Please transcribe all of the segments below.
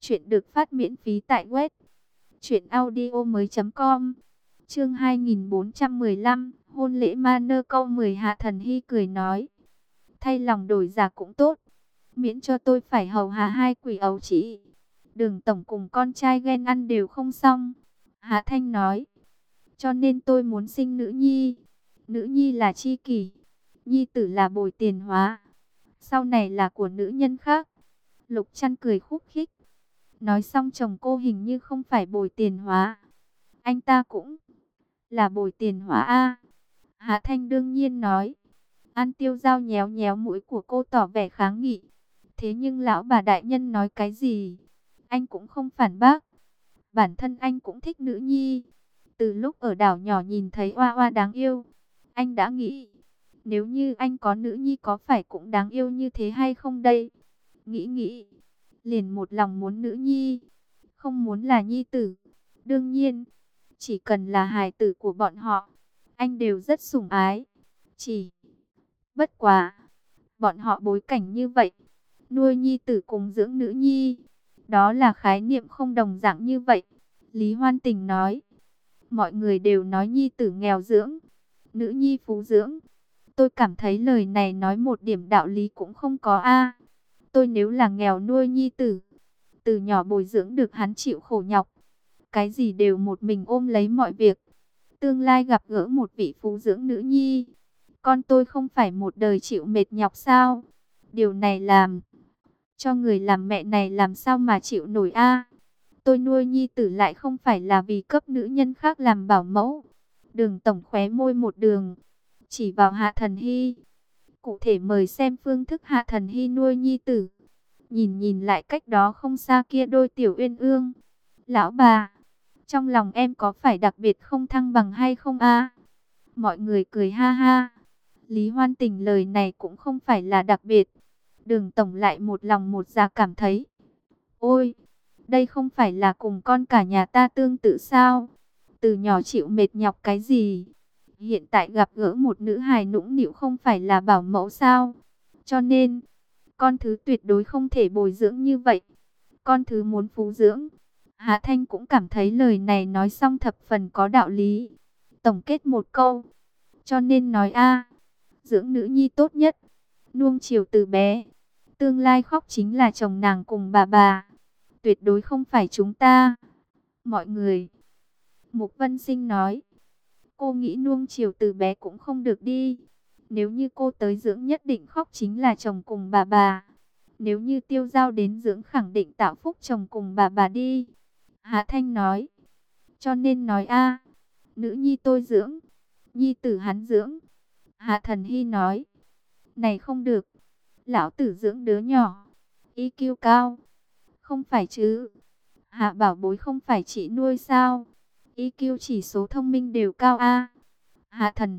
Chuyện được phát miễn phí tại web truyệnaudiomoi.com. Chương 2415, hôn lễ Manơ câu 10. Hạ Thần Hy cười nói, thay lòng đổi dạ cũng tốt, miễn cho tôi phải hầu hạ hai quỷ ấu chỉ. Đường tổng cùng con trai ghen ăn đều không xong. Hạ Thanh nói, cho nên tôi muốn sinh nữ nhi. Nữ nhi là chi kỷ, nhi tử là bồi tiền hóa, sau này là của nữ nhân khác. Lục Trăn cười khúc khích. Nói xong chồng cô hình như không phải bồi tiền hóa, anh ta cũng là bồi tiền hóa a. Hạ Thanh đương nhiên nói. An Tiêu Giao nhéo nhéo mũi của cô tỏ vẻ kháng nghị. Thế nhưng lão bà đại nhân nói cái gì, anh cũng không phản bác. Bản thân anh cũng thích nữ nhi. Từ lúc ở đảo nhỏ nhìn thấy Oa Oa đáng yêu, anh đã nghĩ, nếu như anh có nữ nhi có phải cũng đáng yêu như thế hay không đây? Nghĩ, liền một lòng muốn nữ nhi, không muốn là nhi tử. Đương nhiên, chỉ cần là hài tử của bọn họ, anh đều rất sủng ái. Chỉ bất quá, bọn họ bối cảnh như vậy, nuôi nhi tử cùng dưỡng nữ nhi, đó là khái niệm không đồng dạng như vậy. Lý Hoan Tình nói, mọi người đều nói nhi tử nghèo dưỡng, nữ nhi phú dưỡng. Tôi cảm thấy lời này nói một điểm đạo lý cũng không có a. Tôi nếu là nghèo nuôi nhi tử, từ nhỏ bồi dưỡng được hắn chịu khổ nhọc, cái gì đều một mình ôm lấy mọi việc. Tương lai gặp gỡ một vị phú dưỡng nữ nhi, con tôi không phải một đời chịu mệt nhọc sao? Điều này làm cho người làm mẹ này làm sao mà chịu nổi a? Tôi nuôi nhi tử lại không phải là vì cấp nữ nhân khác làm bảo mẫu. Đường tổng khóe môi một đường, chỉ vào Hạ Thần Hy. Cụ thể mời xem phương thức Hạ Thần Hy nuôi nhi tử. Nhìn lại cách đó không xa kia đôi tiểu uyên ương. Lão bà, trong lòng em có phải đặc biệt không thăng bằng hay không a? Mọi người cười ha ha. Lý Hoan Tình lời này cũng không phải là đặc biệt. Đường tổng lại một lòng một dạ cảm thấy, ôi, đây không phải là cùng con cả nhà ta tương tự sao? Từ nhỏ chịu mệt nhọc cái gì? Hiện tại gặp gỡ một nữ hài nũng nịu không phải là bảo mẫu sao? Cho nên, con thứ tuyệt đối không thể bồi dưỡng như vậy. Con thứ muốn phú dưỡng. Hạ Thanh cũng cảm thấy lời này nói xong thập phần có đạo lý. Tổng kết một câu, cho nên nói a, dưỡng nữ nhi tốt nhất, nuông chiều từ bé. Tương lai khóc chính là chồng nàng cùng bà. Tuyệt đối không phải chúng ta. Mọi người. Mục Vân Sinh nói, cô nghĩ nuông chiều từ bé cũng không được đi. Nếu như cô tới dưỡng nhất định khóc chính là chồng cùng bà. Nếu như Tiêu Giao đến dưỡng khẳng định tạo phúc chồng cùng bà đi. Hạ Thanh nói, cho nên nói a, nữ nhi tôi dưỡng, nhi tử hắn dưỡng. Hạ Thần Hy nói, này không được, lão tử dưỡng đứa nhỏ, IQ cao. Không phải chứ, Hạ Bảo Bối không phải chị nuôi sao? IQ chỉ số thông minh đều cao a. Hạ Thần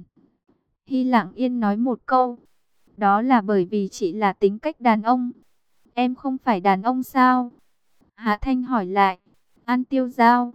Hy lặng yên nói một câu, đó là bởi vì chị là tính cách đàn ông. Em không phải đàn ông sao? Hạ Thanh hỏi lại. An Tiêu Giao,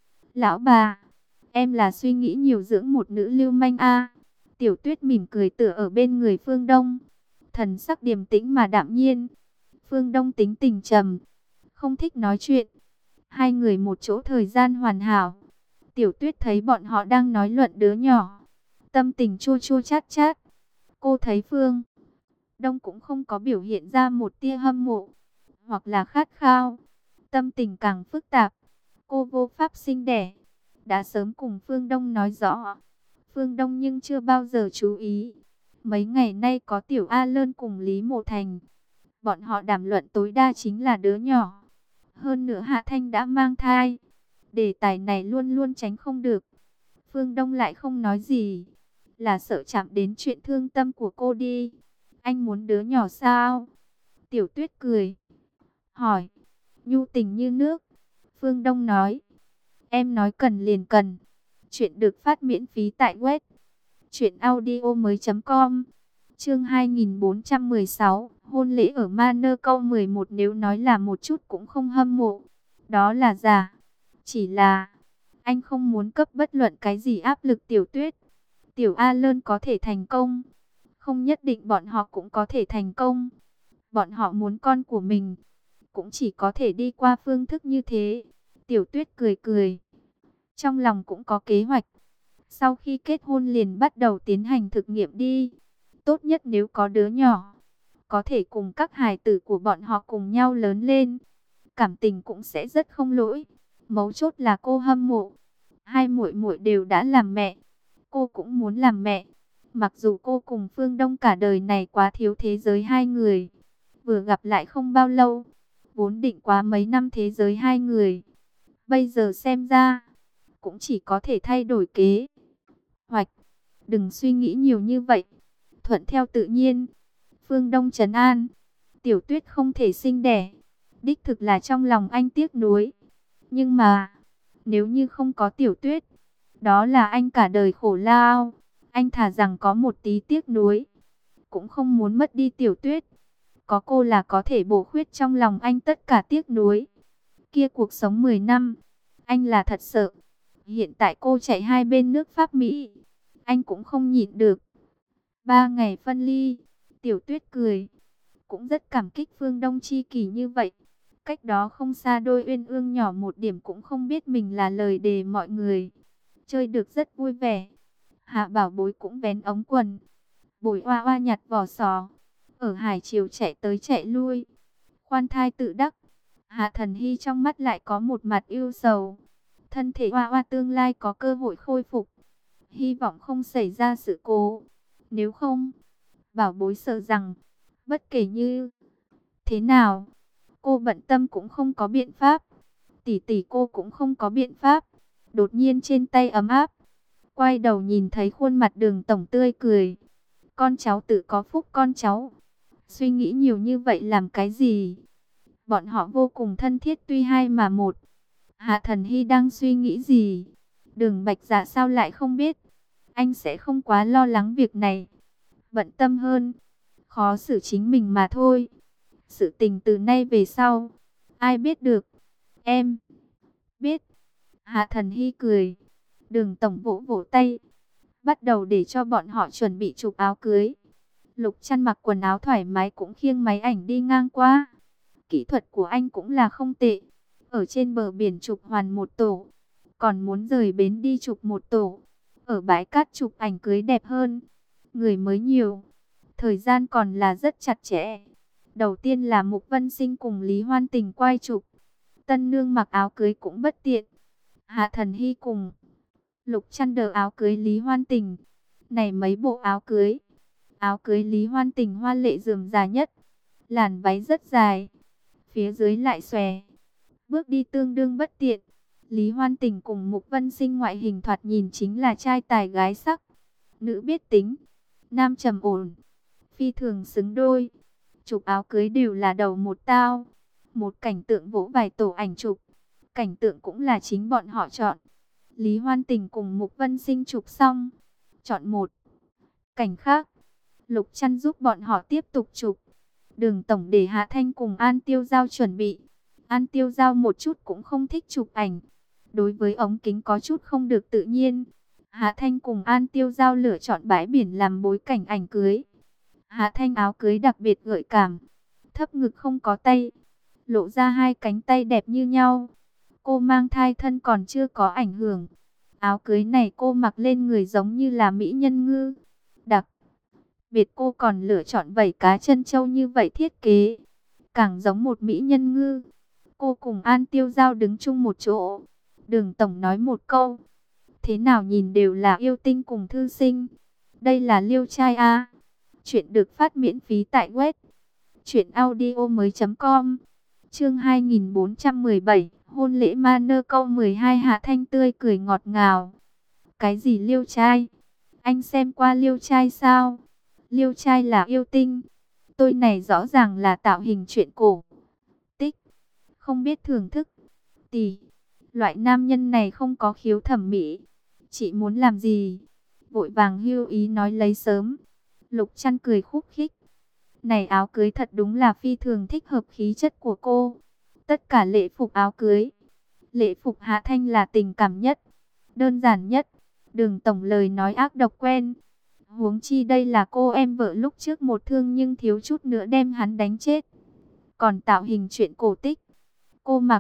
lão bà, em là suy nghĩ nhiều dưỡng một nữ lưu manh a. Tiểu Tuyết mỉm cười tựa ở bên người Phương Đông, thần sắc điềm tĩnh mà đạm nhiên. Phương Đông tính tình trầm, không thích nói chuyện. Hai người một chỗ thời gian hoàn hảo. Tiểu Tuyết thấy bọn họ đang nói luận đứa nhỏ, tâm tình chua chua chát chát. Cô thấy Phương Đông cũng không có biểu hiện ra một tia hâm mộ hoặc là khát khao, tâm tình càng phức tạp. Cô vô pháp sinh đẻ, đã sớm cùng Phương Đông nói rõ. Phương Đông nhưng chưa bao giờ chú ý. Mấy ngày nay có Tiểu A Lơn cùng Lý Mộ Thành, bọn họ đàm luận tối đa chính là đứa nhỏ. Hơn nữa Hạ Thanh đã mang thai, đề tài này luôn luôn tránh không được. Phương Đông lại không nói gì, là sợ chạm đến chuyện thương tâm của cô đi. Anh muốn đứa nhỏ sao? Tiểu Tuyết cười, hỏi, nhu tình như nước. Phương Đông nói, em nói cần liền cần. Chuyện được phát miễn phí tại web truyệnaudiomoi.com. Chương 2416, hôn lễ ở Manơ câu 11. Nếu nói là một chút cũng không hâm mộ, đó là giả. Chỉ là anh không muốn cấp bất luận cái gì áp lực Tiểu Tuyết. Tiểu A Lơn có thể thành công, không nhất định bọn họ cũng có thể thành công. Bọn họ muốn con của mình cũng chỉ có thể đi qua phương thức như thế. Tiểu Tuyết cười cười, trong lòng cũng có kế hoạch. Sau khi kết hôn liền bắt đầu tiến hành thực nghiệm đi. Tốt nhất nếu có đứa nhỏ, có thể cùng các hài tử của bọn họ cùng nhau lớn lên. Cảm tình cũng sẽ rất không lỗi. Mấu chốt là cô hâm mộ. Hai muội muội đều đã làm mẹ. Cô cũng muốn làm mẹ. Mặc dù cô cùng Phương Đông cả đời này quá thiếu thế giới hai người. Vừa gặp lại không bao lâu. Vốn định quá mấy năm thế giới hai người. Bây giờ xem ra, cũng chỉ có thể thay đổi kế hoạch. Đừng suy nghĩ nhiều như vậy. Thuận theo tự nhiên. Phương Đông trấn an. Tiểu Tuyết không thể sinh đẻ. Đích thực là trong lòng anh tiếc nuối. Nhưng mà, nếu như không có Tiểu Tuyết, đó là anh cả đời khổ lao. Anh thà rằng có một tí tiếc nuối, cũng không muốn mất đi Tiểu Tuyết. Có cô là có thể bổ khuyết trong lòng anh tất cả tiếc nuối. Kia cuộc sống 10 năm, anh là thật sợ. Hiện tại cô chạy hai bên nước Pháp Mỹ, anh cũng không nhịn được. 3 ngày phân ly, Tiểu Tuyết cười. Cũng rất cảm kích Phương Đông chi kỷ như vậy. Cách đó không xa đôi uyên ương nhỏ một điểm cũng không biết mình là lời đề mọi người. Chơi được rất vui vẻ. Hạ Bảo Bối cũng vén ống quần. Bồi Oa Oa nhặt vỏ sò. Ở hải chiều chạy tới chạy lui. Khoan thai tự đắc. Hạ Thần Hy trong mắt lại có một mặt ưu sầu. Thân thể Oa Oa tương lai có cơ hội khôi phục. Hy vọng không xảy ra sự cố. Nếu không, Bảo Bối sợ rằng, bất kể như thế nào, cô bận tâm cũng không có biện pháp. Tỷ tỷ cô cũng không có biện pháp. Đột nhiên trên tay ấm áp. Quay đầu nhìn thấy khuôn mặt Đường tổng tươi cười. Con cháu tự có phúc con cháu. Suy nghĩ nhiều như vậy làm cái gì? Bọn họ vô cùng thân thiết tuy hai mà một. Hạ Thần Hy đang suy nghĩ gì? Đường Bạch Dạ sao lại không biết? Anh sẽ không quá lo lắng việc này. Bận tâm hơn. Khó xử chính mình mà thôi. Sự tình từ nay về sau, ai biết được? Em biết. Hạ Thần Hy cười. Đường tổng vỗ vỗ tay, bắt đầu để cho bọn họ chuẩn bị chụp áo cưới. Lục Trăn mặc quần áo thoải mái cũng khiêng máy ảnh đi ngang qua. Kỹ thuật của anh cũng là không tệ. Ở trên bờ biển chụp hoàn một tổ, còn muốn rời bến đi chụp một tổ. Ở bãi cát chụp ảnh cưới đẹp hơn. Người mới nhiều, thời gian còn là rất chặt chẽ. Đầu tiên là Mục Vân Sinh cùng Lý Hoan Tình quay chụp. Tân nương mặc áo cưới cũng bất tiện. Hạ Thần Hy cùng Lục Trăn đờ áo cưới Lý Hoan Tình. Này mấy bộ áo cưới. Áo cưới Lý Hoan Tình hoa lệ rườm rà nhất. Làn váy rất dài, phía dưới lại xòe. Bước đi tương đương bất tiện. Lý Hoan Tình cùng Mục Vân Sinh ngoại hình thoạt nhìn chính là trai tài gái sắc. Nữ biết tính, nam trầm ổn, phi thường xứng đôi. Chụp áo cưới đều là đầu một tao. Một cảnh tượng vỗ vài tổ ảnh chụp. Cảnh tượng cũng là chính bọn họ chọn. Lý Hoan Tình cùng Mục Vân Sinh chụp xong, chọn một cảnh khác. Lục Trăn giúp bọn họ tiếp tục chụp. Đường tổng để Hạ Thanh cùng An Tiêu Giao chuẩn bị. An Tiêu Giao một chút cũng không thích chụp ảnh. Đối với ống kính có chút không được tự nhiên. Hạ Thanh cùng An Tiêu Giao lựa chọn bãi biển làm bối cảnh ảnh cưới. Hạ Thanh áo cưới đặc biệt gợi cảm. Thấp ngực không có tay, lộ ra hai cánh tay đẹp như nhau. Cô mang thai thân còn chưa có ảnh hưởng. Áo cưới này cô mặc lên người giống như là mỹ nhân ngư. Đặc biệt cô còn lựa chọn vảy cá chân châu như vậy thiết kế, càng giống một mỹ nhân ngư. Cô cùng An Tiêu Giao đứng chung một chỗ. Đường tổng nói một câu, thế nào nhìn đều là yêu tinh cùng thư sinh. Đây là liêu trai a. Chuyện được phát miễn phí tại web truyệnaudiomoi.com. Chương 2417, hôn lễ Manơ câu 12. Hạ Thanh tươi cười ngọt ngào. Cái gì liêu trai? Anh xem qua liêu trai sao? Liêu trai là yêu tinh. Tôi này rõ ràng là tạo hình truyện cổ tích, không biết thưởng thức. Tỷ, loại nam nhân này không có khiếu thẩm mỹ. Chị muốn làm gì? Vội vàng hưu ý nói lấy sớm. Lục Trăn cười khúc khích. Này áo cưới thật đúng là phi thường thích hợp khí chất của cô. Tất cả lễ phục áo cưới, lễ phục Hạ Thanh là tình cảm nhất, đơn giản nhất. Đường tổng lời nói ác độc quen. Huống chi đây là cô em vợ lúc trước một thương nhưng thiếu chút nữa đem hắn đánh chết. Còn tạo hình truyện cổ tích, cô mặc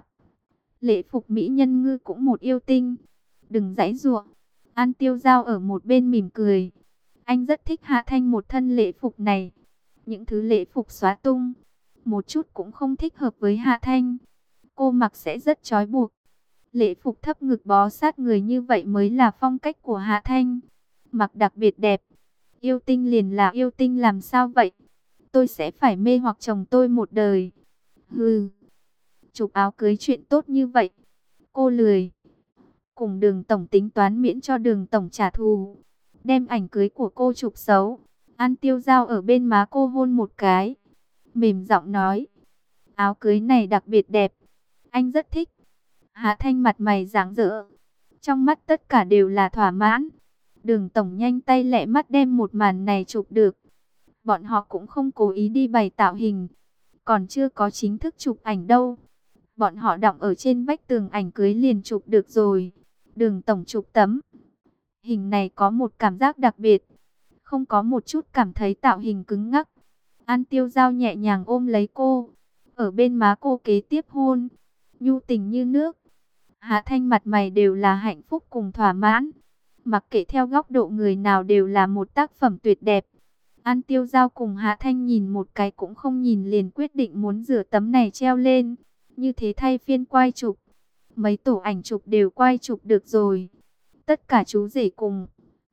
lễ phục mỹ nhân ngư cũng một yêu tinh. Đừng giãy giụa. An Tiêu Giao ở một bên mỉm cười. Anh rất thích Hạ Thanh một thân lễ phục này. Những thứ lễ phục xóa tung, một chút cũng không thích hợp với Hạ Thanh. Cô mặc sẽ rất trói buộc. Lễ phục thấp ngực bó sát người như vậy mới là phong cách của Hạ Thanh. Mặc đặc biệt đẹp. Yêu tinh liền là yêu tinh, làm sao vậy? Tôi sẽ phải mê hoặc chồng tôi một đời. Hừ. Chụp áo cưới chuyện tốt như vậy, cô lười. Cùng Đường tổng tính toán miễn cho Đường tổng trả thù. Đem ảnh cưới của cô chụp xấu. An Tiêu Giao ở bên má cô hôn một cái, mềm giọng nói: áo cưới này đặc biệt đẹp, anh rất thích. Hạ Thanh mặt mày rạng rỡ, trong mắt tất cả đều là thỏa mãn. Đường tổng nhanh tay lẹ mắt đem một màn này chụp được. Bọn họ cũng không cố ý đi bày tạo hình, còn chưa có chính thức chụp ảnh đâu. Bọn họ đọng ở trên vách tường ảnh cưới liền chụp được rồi. Đường tổng chụp tấm hình này có một cảm giác đặc biệt, không có một chút cảm thấy tạo hình cứng ngắc. An Tiêu Giao nhẹ nhàng ôm lấy cô, ở bên má cô kế tiếp hôn, nhu tình như nước. Hạ Thanh mặt mày đều là hạnh phúc cùng thỏa mãn. Mặc kệ theo góc độ người nào đều là một tác phẩm tuyệt đẹp. An Tiêu Giao cùng Hạ Thanh nhìn một cái cũng không nhìn liền quyết định muốn rửa tấm này treo lên. Như thế thay phiên quay chụp. Mấy tổ ảnh chụp đều quay chụp được rồi. Tất cả chú rể cùng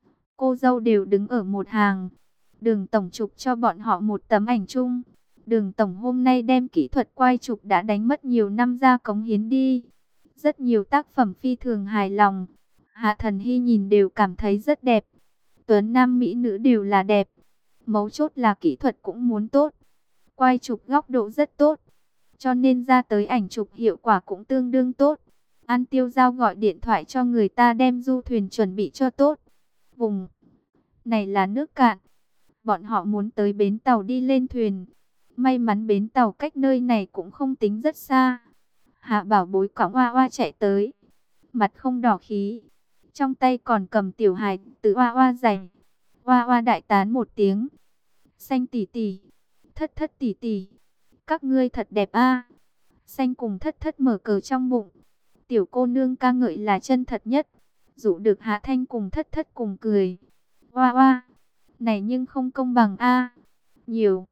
cô dâu đều đứng ở một hàng. Đường tổng chụp cho bọn họ một tấm ảnh chung. Đường tổng hôm nay đem kỹ thuật quay chụp đã đánh mất nhiều năm ra cống hiến đi. Rất nhiều tác phẩm phi thường hài lòng. Hạ Thần Hy nhìn đều cảm thấy rất đẹp. Tuấn nam mỹ nữ đều là đẹp. Mấu chốt là kỹ thuật cũng muốn tốt. Quay chụp góc độ rất tốt, cho nên ra tới ảnh chụp hiệu quả cũng tương đương tốt. An Tiêu Giao gọi điện thoại cho người ta đem du thuyền chuẩn bị cho tốt. Vùng này là nước cạn, bọn họ muốn tới bến tàu đi lên thuyền. May mắn bến tàu cách nơi này cũng không tính rất xa. Hạ Bảo Bối cõng Oa Oa chạy tới, mặt không đỏ khí, trong tay còn cầm tiểu hài tử Oa Oa giày. Oa Oa đại tán một tiếng: Xanh tỷ tỷ, Thất Thất tỷ tỷ, các ngươi thật đẹp a. Xanh cùng Thất Thất mở cờ trong bụng. Tiểu cô nương ca ngợi là chân thật nhất, dụ được Hạ Thanh cùng Thất Thất cùng cười. Oa Oa, này nhưng không công bằng a. Nhiều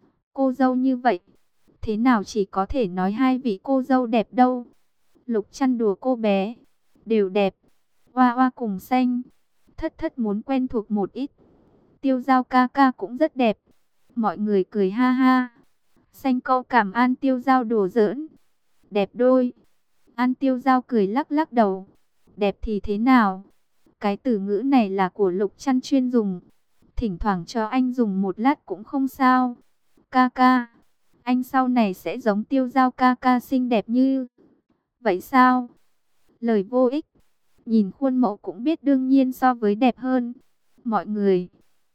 cô dâu như vậy, thế nào chỉ có thể nói hai vị cô dâu đẹp đâu. Lục chăn đùa cô bé, đều đẹp. Oa Oa cùng Xanh, Thất Thất muốn quen thuộc một ít. Tiêu Giao ca ca cũng rất đẹp. Mọi người cười ha ha. Xanh câu cảm An Tiêu Giao đùa giỡn: đẹp đôi. An Tiêu Giao cười lắc lắc đầu: đẹp thì thế nào? Cái từ ngữ này là của Lục Chăn chuyên dùng. Thỉnh thoảng cho anh dùng một lát cũng không sao. Ca ca, anh sau này sẽ giống Tiêu Giao ca ca xinh đẹp như vậy sao? Lời vô ích. Nhìn khuôn mẫu cũng biết đương nhiên so với đẹp hơn. Mọi người.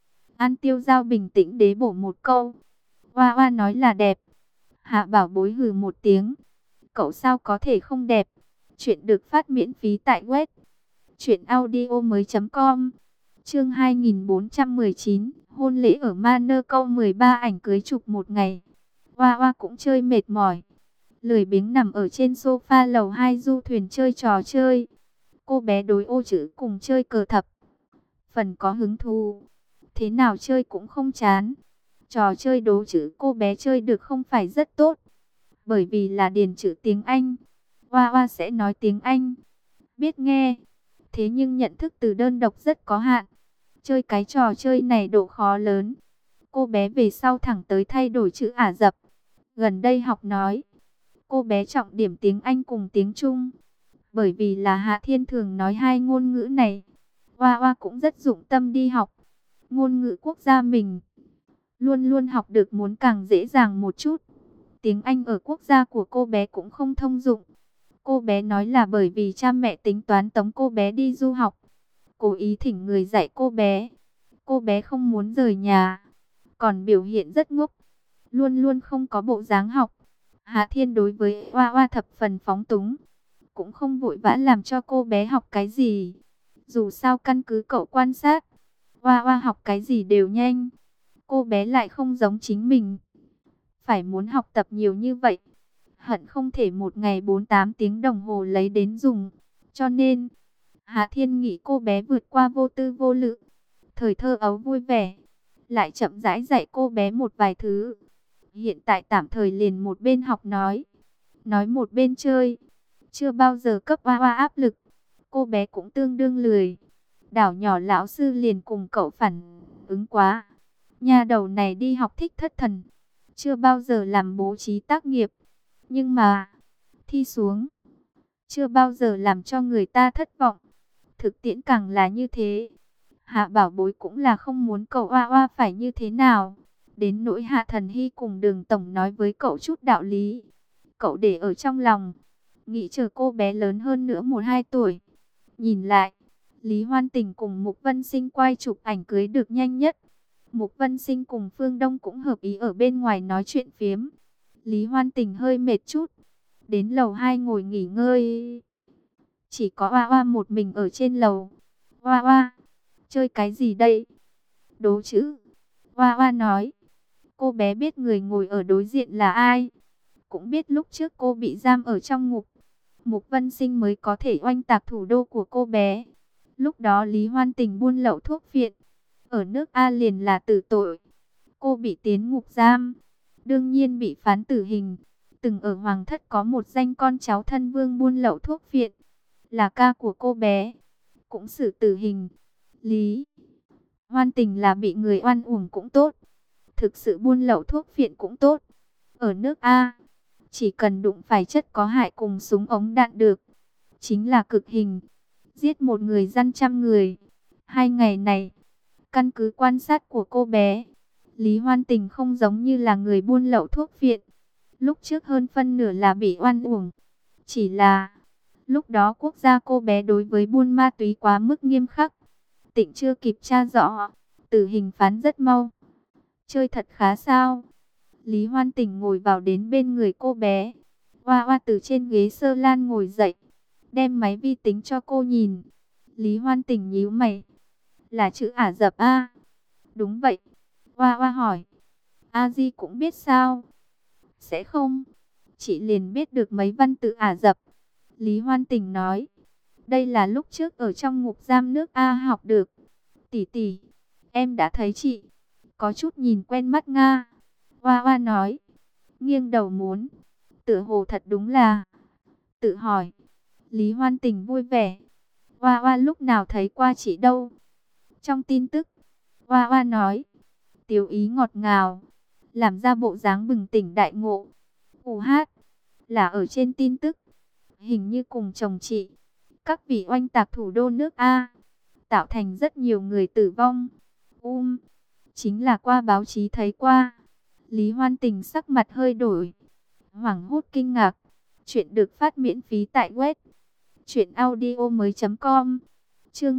An Tiêu Giao bình tĩnh đế bổ một câu: Oa Oa nói là đẹp. Hạ Bảo Bối hừ một tiếng: cậu sao có thể không đẹp. Chuyện được phát miễn phí tại web truyệnaudiomoi.com. Chương 2419, hôn lễ ở Monaco 13 ảnh cưới chụp một ngày. Oa Oa cũng chơi mệt mỏi, lười biếng nằm ở trên sofa lầu 2 du thuyền chơi trò chơi. Cô bé đối ô chữ cùng chơi cờ thập phần có hứng thú, thế nào chơi cũng không chán. Trò chơi đố chữ cô bé chơi được không phải rất tốt, bởi vì là điền chữ tiếng Anh. Oa Oa sẽ nói tiếng Anh, biết nghe, thế nhưng nhận thức từ đơn độc rất có hạn. Chơi cái trò chơi này độ khó lớn. Cô bé về sau thẳng tới thay đổi chữ Ả Rập. Gần đây học nói, cô bé trọng điểm tiếng Anh cùng tiếng Trung. Bởi vì là Hạ Thiên thường nói hai ngôn ngữ này, Oa Oa cũng rất dụng tâm đi học. Ngôn ngữ quốc gia mình luôn luôn học được muốn càng dễ dàng một chút. Tiếng Anh ở quốc gia của cô bé cũng không thông dụng. Cô bé nói là bởi vì cha mẹ tính toán tống cô bé đi du học, cố ý thỉnh người dạy cô bé. Cô bé không muốn rời nhà, còn biểu hiện rất ngốc, luôn luôn không có bộ dáng học. Hạ Thiên đối với Oa Oa thập phần phóng túng, cũng không vội vã làm cho cô bé học cái gì. Dù sao căn cứ cậu quan sát, Oa Oa học cái gì đều nhanh. Cô bé lại không giống chính mình, phải muốn học tập nhiều như vậy. Hận không thể một ngày 48 tiếng đồng hồ lấy đến dùng. Cho nên, Hạ Thiên nghĩ cô bé vượt qua vô tư vô lự. Thời thơ ấu vui vẻ, lại chậm rãi dạy cô bé một vài thứ. Hiện tại tạm thời liền một bên học nói một bên chơi. Chưa bao giờ cấp Hoa Hoa áp lực, cô bé cũng tương đương lười. Đảo nhỏ lão sư liền cùng cậu phản ứng quá. Nhà đầu này đi học thích thất thần, chưa bao giờ làm bố trí tác nghiệp. Nhưng mà, thi xuống, chưa bao giờ làm cho người ta thất vọng. Thực tiễn càng là như thế. Hạ Bảo Bối cũng là không muốn cậu Hoa Hoa phải như thế nào. Đến nỗi Hạ Thần Hy cùng Đường Tổng nói với cậu chút đạo lý, cậu để ở trong lòng, nghĩ chờ cô bé lớn hơn nữa 1-2 tuổi. Nhìn lại, Lý Hoan Tình cùng Mục Vân Sinh quay chụp ảnh cưới được nhanh nhất. Mục Vân Sinh cùng Phương Đông cũng hợp ý ở bên ngoài nói chuyện phiếm. Lý Hoan Tình hơi mệt chút, đến lầu 2 ngồi nghỉ ngơi. Chỉ có Hoa Hoa một mình ở trên lầu. Hoa Hoa, chơi cái gì đây? Đố chữ. Hoa Hoa nói. Cô bé biết người ngồi ở đối diện là ai, cũng biết lúc trước cô bị giam ở trong ngục, Mục Vân Sinh mới có thể oanh tạc thủ đô của cô bé. Lúc đó Lý Hoan Tình buôn lậu thuốc phiện, ở nước A liền là tử tội. Cô bị tiến ngục giam, đương nhiên bị phán tử hình. Từng ở Hoàng Thất có một danh con cháu thân vương buôn lậu thuốc phiện, là ca của cô bé, cũng xử tử hình. Lý Hoan Tình là bị người oan uổng cũng tốt, thực sự buôn lậu thuốc phiện cũng tốt. Ở nước A, chỉ cần đụng phải chất có hại cùng súng ống đạn được, chính là cực hình. Giết một người dân 100 người. 2 ngày này, căn cứ quan sát của cô bé, Lý Hoan Tình không giống như là người buôn lậu thuốc phiện. Lúc trước hơn phân nửa là bị oan uổng. Chỉ là, lúc đó quốc gia cô bé đối với buôn ma túy quá mức nghiêm khắc. Tỉnh chưa kịp tra rõ, tử hình phán rất mau. Chơi thật khá sao? Lý Hoan Tình ngồi vào đến bên người cô bé. Hoa Hoa từ trên ghế sơ lan ngồi dậy, đem máy vi tính cho cô nhìn. Lý Hoan Tình nhíu mày. Là chữ Ả Rập A? Đúng vậy. Hoa Hoa hỏi. A Di cũng biết sao? Sẽ không. Chị liền biết được mấy văn tự Ả Rập. Lý Hoan Tình nói. Đây là lúc trước ở trong ngục giam nước A học được. Tỷ tỷ, em đã thấy chị. Có chút nhìn quen mắt Nga. Hoa Hoa nói. Nghiêng đầu muốn. Tựa hồ thật đúng là. Tự hỏi. Lý Hoan Tình vui vẻ. Hoa Hoa lúc nào thấy qua chị đâu. Trong tin tức, Hoa Hoa nói. Tiểu ý ngọt ngào, làm ra bộ dáng bừng tỉnh đại ngộ. Hát là ở trên tin tức. Hình như cùng chồng chị, các vị oanh tạc thủ đô nước A, tạo thành rất nhiều người tử vong. Chính là qua báo chí thấy qua. Lý Hoan Tình sắc mặt hơi đổi, hoảng hốt kinh ngạc. Chuyện được phát miễn phí tại web truyệnaudiomoi.com. Chương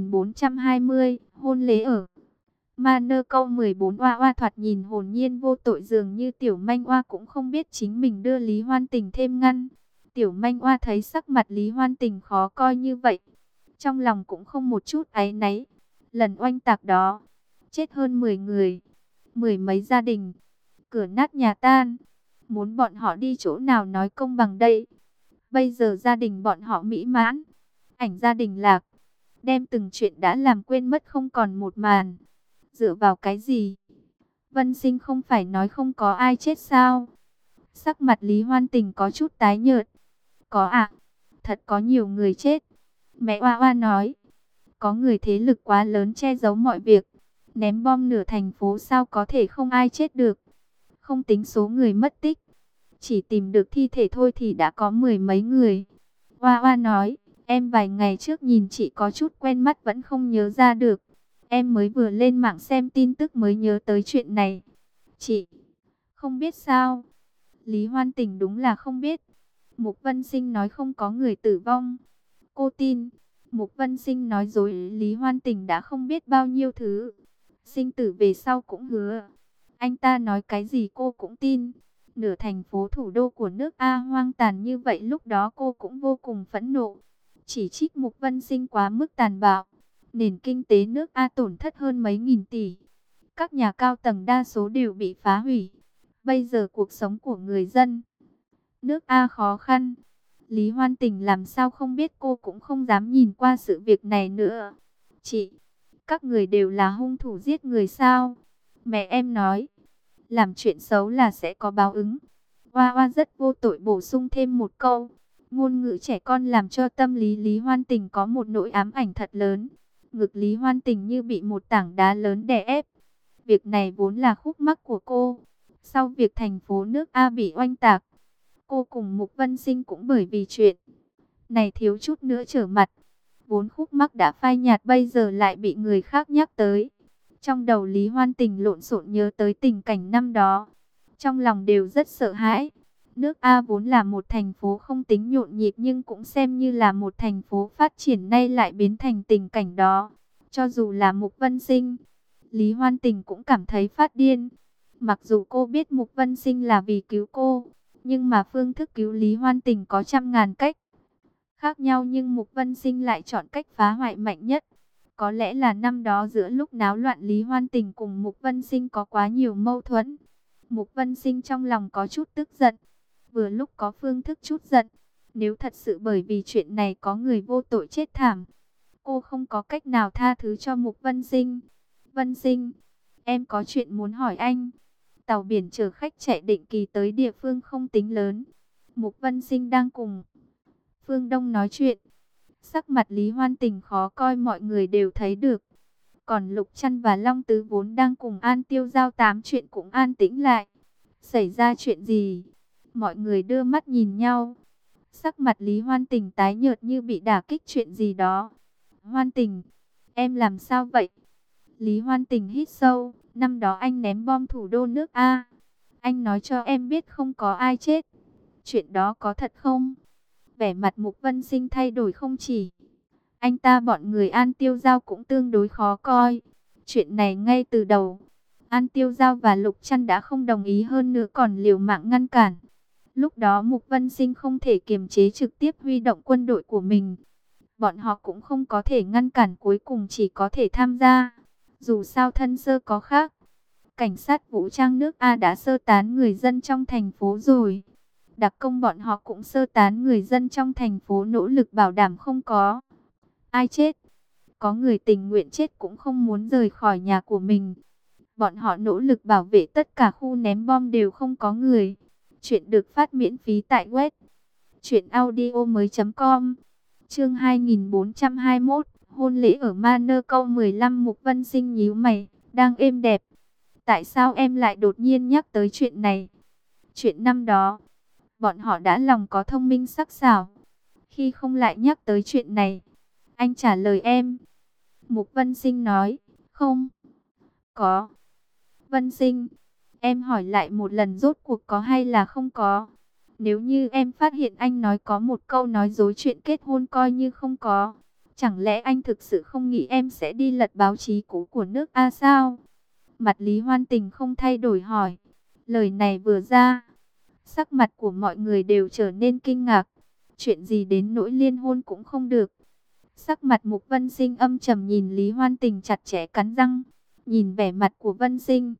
2420, hôn lễ ở Manơ câu 14. Oa oa thoạt nhìn hồn nhiên vô tội, dường như tiểu manh oa cũng không biết chính mình đưa Lý Hoan Tình thêm ngăn. Tiểu manh oa thấy sắc mặt Lý Hoan Tình khó coi như vậy, trong lòng cũng không một chút áy náy. Lần oanh tạc đó, chết hơn 10 người, 10 mấy gia đình, cửa nát nhà tan. Muốn bọn họ đi chỗ nào nói công bằng đây? Bây giờ gia đình bọn họ mỹ mãn, ảnh gia đình lạc, đem từng chuyện đã làm quên mất không còn một màn. Dựa vào cái gì? Vân Sinh không phải nói không có ai chết sao? Sắc mặt Lý Hoan Tình có chút tái nhợt. Có ạ, thật có nhiều người chết. Mẹ Oa Oa nói, có người thế lực quá lớn che giấu mọi việc, ném bom nửa thành phố sao có thể không ai chết được. Không tính số người mất tích, chỉ tìm được thi thể thôi thì đã có 10 mấy người. Oa Oa nói, em vài ngày trước nhìn chị có chút quen mắt vẫn không nhớ ra được. Em mới vừa lên mạng xem tin tức mới nhớ tới chuyện này. Chị không biết sao? Lý Hoan Tình đúng là không biết. Mục Vân Sinh nói không có người tử vong, cô tin. Mục Vân Sinh nói dối, Lý Hoan Tình đã không biết bao nhiêu thứ. Sinh tử về sau cũng hứa. Anh ta nói cái gì cô cũng tin. Nửa thành phố thủ đô của nước A hoang tàn như vậy, lúc đó cô cũng vô cùng phẫn nộ. Chỉ trích Mục Vân Sinh quá mức tàn bạo. Nền kinh tế nước A tổn thất hơn mấy nghìn tỷ. Các nhà cao tầng đa số đều bị phá hủy. Bây giờ cuộc sống của người dân nước A khó khăn. Lý Hoan Tình làm sao không biết, cô cũng không dám nhìn qua sự việc này nữa. Chị, các người đều là hung thủ giết người sao? Mẹ em nói, làm chuyện xấu là sẽ có báo ứng. Hoa Hoa rất vô tội bổ sung thêm một câu. Ngôn ngữ trẻ con làm cho tâm lý Lý Hoan Tình có một nỗi ám ảnh thật lớn. Ngực Lý Hoan Tình như bị một tảng đá lớn đè ép. Việc này vốn là khúc mắc của cô. Sau việc thành phố nước A bị oanh tạc, cô cùng Mục Vân Sinh cũng bởi vì chuyện này thiếu chút nữa trở mặt. Vốn khúc mắc đã phai nhạt bây giờ lại bị người khác nhắc tới. Trong đầu Lý Hoan Tình lộn xộn nhớ tới tình cảnh năm đó. Trong lòng đều rất sợ hãi. Nước A vốn là một thành phố không tính nhộn nhịp nhưng cũng xem như là một thành phố phát triển, nay lại biến thành tình cảnh đó. Cho dù là Mục Vân Sinh, Lý Hoan Tình cũng cảm thấy phát điên. Mặc dù cô biết Mục Vân Sinh là vì cứu cô, nhưng mà phương thức cứu Lý Hoan Tình có trăm ngàn cách khác nhau, nhưng Mục Vân Sinh lại chọn cách phá hoại mạnh nhất. Có lẽ là năm đó giữa lúc náo loạn, Lý Hoan Tình cùng Mục Vân Sinh có quá nhiều mâu thuẫn. Mục Vân Sinh trong lòng có chút tức giận, vừa lúc có phương thức chút giận. Nếu thật sự bởi vì chuyện này có người vô tội chết thảm, cô không có cách nào tha thứ cho Mục Vân Sinh. Vân Sinh, em có chuyện muốn hỏi anh. Tàu biển chở khách chạy định kỳ tới địa phương không tính lớn. Mục Vân Sinh đang cùng Phương Đông nói chuyện. Sắc mặt Lý Hoan Tình khó coi mọi người đều thấy được. Còn Lục Trăn và Long Tứ vốn đang cùng An Tiêu Giao tám chuyện cũng an tĩnh lại. Xảy ra chuyện gì? Mọi người đưa mắt nhìn nhau. Sắc mặt Lý Hoan Tình tái nhợt như bị đả kích chuyện gì đó. Hoan Tình, em làm sao vậy? Lý Hoan Tình hít sâu. Năm đó anh ném bom thủ đô nước A. Anh nói cho em biết không có ai chết. Chuyện đó có thật không? Vẻ mặt Mục Vân Sinh thay đổi không chỉ. Anh ta bọn người An Tiêu Giao cũng tương đối khó coi. Chuyện này ngay từ đầu, An Tiêu Giao và Lục Trăn đã không đồng ý, hơn nữa còn liều mạng ngăn cản. Lúc đó Mục Vân Sinh không thể kiềm chế, trực tiếp huy động quân đội của mình. Bọn họ cũng không có thể ngăn cản, cuối cùng chỉ có thể tham gia. Dù sao thân sơ có khác. Cảnh sát vũ trang nước A đã sơ tán người dân trong thành phố rồi. Đặc công bọn họ cũng sơ tán người dân trong thành phố, nỗ lực bảo đảm không có ai chết. Có người tình nguyện chết cũng không muốn rời khỏi nhà của mình. Bọn họ nỗ lực bảo vệ tất cả khu ném bom đều không có người. Chuyện được phát miễn phí tại web truyệnaudiomoi.com. Chương 2421, hôn lễ ở Manor câu 15. Mục Vân Sinh nhíu mày, đang êm đẹp. Tại sao em lại đột nhiên nhắc tới chuyện này? Chuyện năm đó, bọn họ đã lòng có thông minh sắc sảo. Khi không lại nhắc tới chuyện này, anh trả lời em. Mục Vân Sinh nói, không có. Vân Sinh, em hỏi lại một lần, rốt cuộc có hay là không có? Nếu như em phát hiện anh nói có một câu nói dối chuyện kết hôn coi như không có, chẳng lẽ anh thực sự không nghĩ em sẽ đi lật báo chí cũ của nước A sao? Mặt Lý Hoan Tình không thay đổi hỏi. Lời này vừa ra, sắc mặt của mọi người đều trở nên kinh ngạc. Chuyện gì đến nỗi liên hôn cũng không được? Sắc mặt Mục Vân Sinh âm trầm, nhìn Lý Hoan Tình chặt chẽ cắn răng. Nhìn vẻ mặt của Vân Sinh,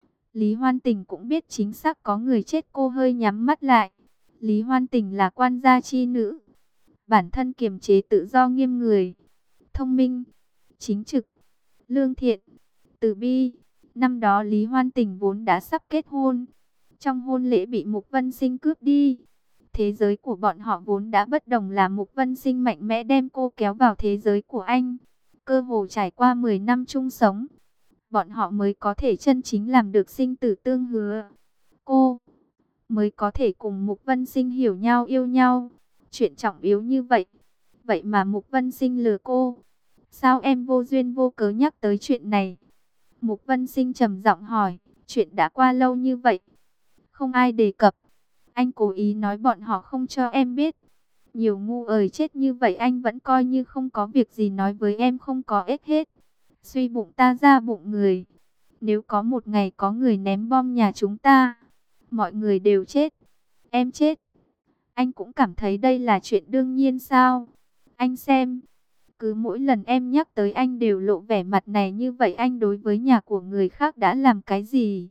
Lý Hoan Tình cũng biết chính xác có người chết, cô hơi nhắm mắt lại. Lý Hoan Tình là quan gia chi nữ, bản thân kiềm chế tự do nghiêm người, thông minh, chính trực, lương thiện, từ bi. Năm đó Lý Hoan Tình vốn đã sắp kết hôn, trong hôn lễ bị Mục Vân Sinh cướp đi. Thế giới của bọn họ vốn đã bất đồng, là Mục Vân Sinh mạnh mẽ đem cô kéo vào thế giới của anh. Cơ hồ trải qua 10 năm chung sống, bọn họ mới có thể chân chính làm được sinh tử tương hứa. Cô mới có thể cùng Mục Vân Sinh hiểu nhau, yêu nhau. Chuyện trọng yếu như vậy, vậy mà Mục Vân Sinh lừa cô. Sao em vô duyên vô cớ nhắc tới chuyện này? Mục Vân Sinh trầm giọng hỏi. Chuyện đã qua lâu như vậy, không ai đề cập. Anh cố ý nói bọn họ không cho em biết. Nhiều ngu ời chết như vậy anh vẫn coi như không có việc gì, nói với em không có ích hết. Suy bụng ta ra bụng người. Nếu có một ngày có người ném bom nhà chúng ta, mọi người đều chết, em chết, anh cũng cảm thấy đây là chuyện đương nhiên sao? Anh xem, cứ mỗi lần em nhắc tới anh đều lộ vẻ mặt này như vậy. Anh đối với nhà của người khác đã làm cái gì?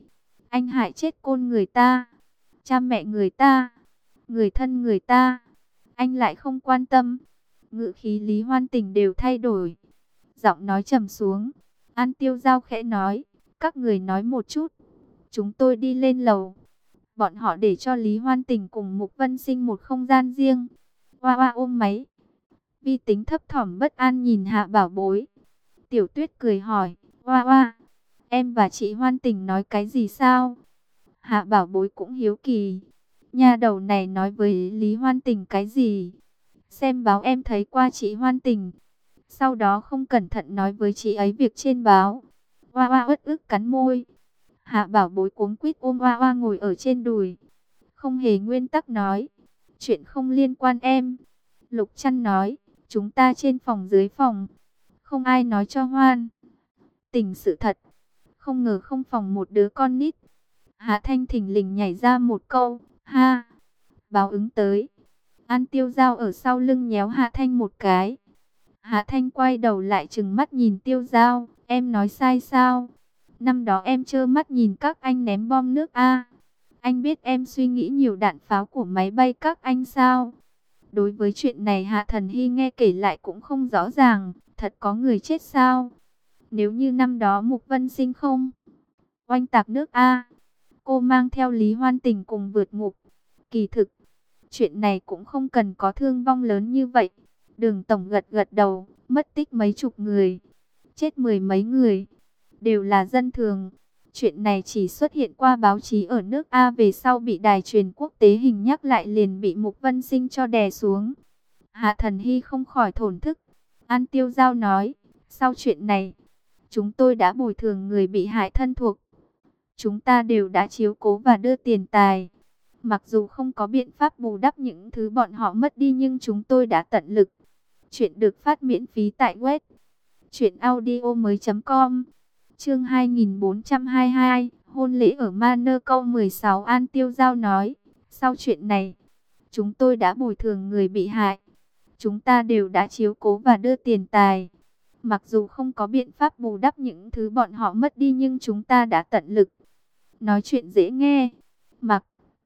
Anh hại chết con người ta, cha mẹ người ta, người thân người ta, anh lại không quan tâm. Ngữ khí Lý Hoan Tình đều thay đổi, giọng nói trầm xuống. An Tiêu Giao khẽ nói, các người nói một chút. Chúng tôi đi lên lầu. Bọn họ để cho Lý Hoan Tình cùng Mục Vân Sinh một không gian riêng. Hoa hoa ôm máy. Vi Tính thấp thỏm bất an nhìn Hạ Bảo Bối. Tiểu Tuyết cười hỏi, Hoa hoa, em và chị Hoan Tình nói cái gì sao? Hạ Bảo Bối cũng hiếu kỳ. Nha đầu này nói với Lý Hoan Tình cái gì? Xem báo em thấy qua chị Hoan Tình. Sau đó không cẩn thận nói với chị ấy việc trên báo. Hoa hoa uất ức cắn môi. Hạ Bảo Bối cuống quýt ôm Hoa Hoa ngồi ở trên đùi. Không hề nguyên tắc nói, chuyện không liên quan em. Lục Trăn nói, chúng ta trên phòng dưới phòng. Không ai nói cho Hoan Tình sự thật. Không ngờ không phòng một đứa con nít. Hạ Thanh thình lình nhảy ra một câu, ha, báo ứng tới. An Tiêu Giao ở sau lưng nhéo Hạ Thanh một cái. Hạ Thanh quay đầu lại trừng mắt nhìn Tiêu Giao, em nói sai sao? Năm đó em trơ mắt nhìn các anh ném bom nước a. Anh biết em suy nghĩ nhiều đạn pháo của máy bay các anh sao? Đối với chuyện này Hạ Thần Hy nghe kể lại cũng không rõ ràng, thật có người chết sao? Nếu như năm đó Mục Vân Sinh không oanh tạc nước a, cô mang theo Lý Hoan Tình cùng vượt ngục. Kỳ thực, chuyện này cũng không cần có thương vong lớn như vậy. Đường Tổng gật gật đầu, mất tích mấy chục người, chết mười mấy người, đều là dân thường. Chuyện này chỉ xuất hiện qua báo chí ở nước A, về sau bị đài truyền quốc tế hình nhắc lại liền bị Mục Vân Sinh cho đè xuống. Hạ Thần Hy không khỏi thổn thức. An Tiêu Giao nói, sau chuyện này, chúng tôi đã bồi thường người bị hại thân thuộc. Chúng ta đều đã chiếu cố và đưa tiền tài. Mặc dù không có biện pháp bù đắp những thứ bọn họ mất đi nhưng chúng tôi đã tận lực. Chuyện được phát miễn phí tại web truyệnaudiomoi.com. Chương 2422, hôn lễ ở Manor câu 16. An Tiêu Giao nói, sau chuyện này, chúng tôi đã bồi thường người bị hại. Chúng ta đều đã chiếu cố và đưa tiền tài. Mặc dù không có biện pháp bù đắp những thứ bọn họ mất đi nhưng chúng ta đã tận lực. Nói chuyện dễ nghe. Mặc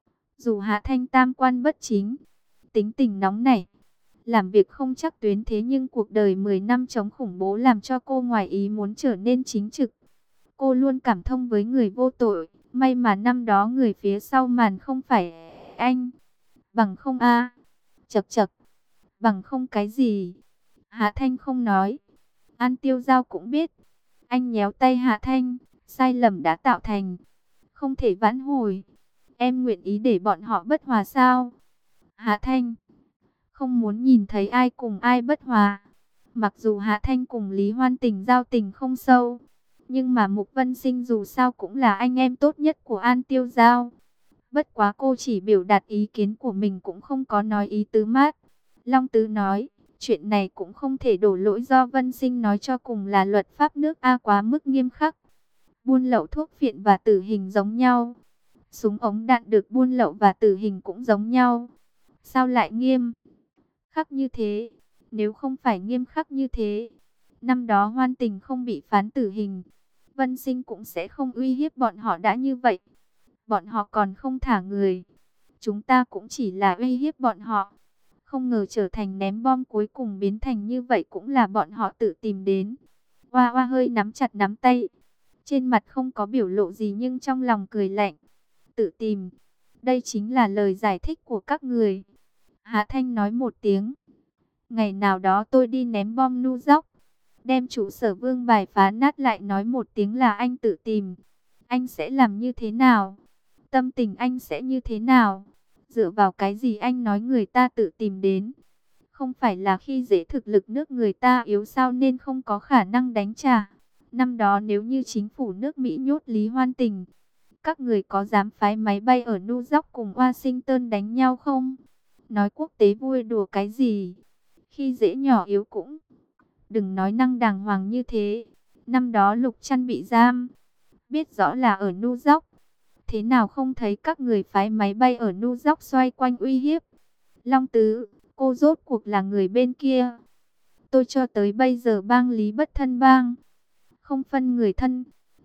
dù Hạ Thanh tam quan bất chính, tính tình nóng nảy, làm việc không chắc tuyến, thế nhưng cuộc đời 10 năm chống khủng bố làm cho cô ngoài ý muốn trở nên chính trực. Cô luôn cảm thông với người vô tội, may mà năm đó người phía sau màn không phải anh. Bằng không a, chậc chậc, bằng không cái gì? Hạ Thanh không nói. An Tiêu Giao cũng biết. Anh nhéo tay Hạ Thanh, sai lầm đã tạo thành, không thể vãn hồi. Em nguyện ý để bọn họ bất hòa sao? Hạ Thanh không muốn nhìn thấy ai cùng ai bất hòa. Mặc dù Hạ Thanh cùng Lý Hoan Tình giao tình không sâu, nhưng mà Mục Vân Sinh dù sao cũng là anh em tốt nhất của An Tiêu Giao. Bất quá cô chỉ biểu đạt ý kiến của mình cũng không có nói ý tứ mát. Long Tứ nói, chuyện này cũng không thể đổ lỗi do Vân Sinh, nói cho cùng là luật pháp nước A quá mức nghiêm khắc. Buôn lậu thuốc phiện và tử hình giống nhau. Súng ống đạn được buôn lậu và tử hình cũng giống nhau. Sao lại nghiêm khắc như thế? Nếu không phải nghiêm khắc như thế, năm đó Hoan Tình không bị phán tử hình, Vân Sinh cũng sẽ không uy hiếp bọn họ đã như vậy. Bọn họ còn không thả người, chúng ta cũng chỉ là uy hiếp bọn họ. Không ngờ trở thành ném bom, cuối cùng biến thành như vậy cũng là bọn họ tự tìm đến. Hoa Hoa hơi nắm chặt nắm tay, trên mặt không có biểu lộ gì nhưng trong lòng cười lạnh. Tự tìm, đây chính là lời giải thích của các người. Hạ Thanh nói một tiếng. Ngày nào đó tôi đi ném bom nu dốc, đem trụ sở Vương Bài phá nát, lại nói một tiếng là anh tự tìm. Anh sẽ làm như thế nào? Tâm tình anh sẽ như thế nào? Dựa vào cái gì anh nói người ta tự tìm đến? Không phải là khi dễ thực lực nước người ta yếu sao nên không có khả năng đánh trả? Năm đó nếu như chính phủ nước Mỹ nhốt Lý Hoan Tình, các người có dám phái máy bay ở New York cùng Washington đánh nhau không? Nói quốc tế vui đùa cái gì? Khi dễ nhỏ yếu cũng đừng nói năng đàng hoàng như thế. Năm đó Lục Trăn bị giam, biết rõ là ở New York, thế nào không thấy các người phái máy bay ở New York xoay quanh uy hiếp? Long Tứ, cô rốt cuộc là người bên kia. Tôi cho tới bây giờ bang lý bất thân bang, không phân người thân.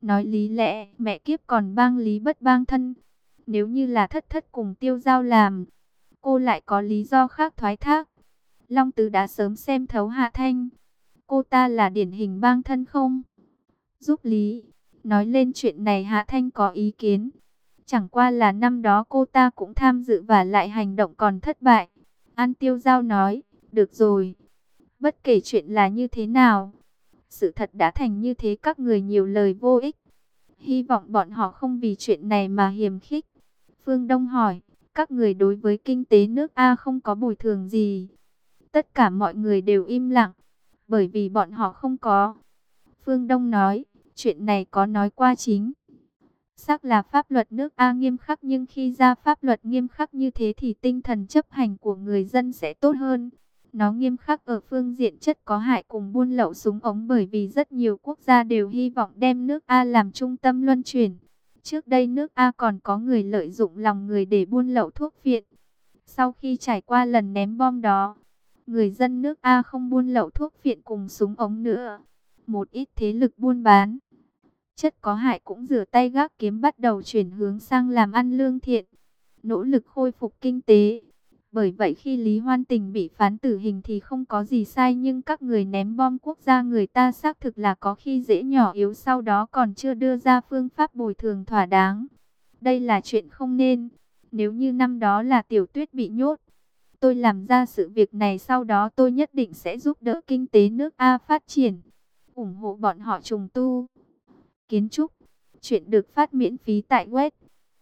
Nói lý lẽ, mẹ kiếp còn bang lý bất bang thân. Nếu như là thất thất cùng Tiêu Giao làm, cô lại có lý do khác thoái thác. Long Tứ đã sớm xem thấu Hạ Thanh. Cô ta là điển hình bang thân không? Giúp lý. Nói lên chuyện này Hạ Thanh có ý kiến. Chẳng qua là năm đó cô ta cũng tham dự và lại hành động còn thất bại. An Tiêu Giao nói, được rồi. Bất kể chuyện là như thế nào, sự thật đã thành như thế, các người nhiều lời vô ích. Hy vọng bọn họ không vì chuyện này mà hiềm khích. Phương Đông hỏi, các người đối với kinh tế nước A không có bồi thường gì? Tất cả mọi người đều im lặng, bởi vì bọn họ không có. Phương Đông nói, chuyện này có nói qua chính xác là pháp luật nước A nghiêm khắc, nhưng khi ra pháp luật nghiêm khắc như thế thì tinh thần chấp hành của người dân sẽ tốt hơn. Nó nghiêm khắc ở phương diện chất có hại cùng buôn lậu súng ống, bởi vì rất nhiều quốc gia đều hy vọng đem nước A làm trung tâm luân chuyển. Trước đây nước A còn có người lợi dụng lòng người để buôn lậu thuốc viện. Sau khi trải qua lần ném bom đó, người dân nước A không buôn lậu thuốc viện cùng súng ống nữa. Một ít thế lực buôn bán chất có hại cũng rửa tay gác kiếm, bắt đầu chuyển hướng sang làm ăn lương thiện, nỗ lực khôi phục kinh tế. Bởi vậy khi Lý Hoan Tình bị phán tử hình thì không có gì sai, nhưng các người ném bom quốc gia người ta xác thực là có khi dễ nhỏ yếu, sau đó còn chưa đưa ra phương pháp bồi thường thỏa đáng. Đây là chuyện không nên. Nếu như năm đó là Tiểu Tuyết bị nhốt, tôi làm ra sự việc này, sau đó tôi nhất định sẽ giúp đỡ kinh tế nước A phát triển, ủng hộ bọn họ trùng tu kiến trúc. Chuyện được phát miễn phí tại web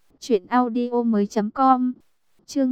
truyệnaudiomoi.com. Chương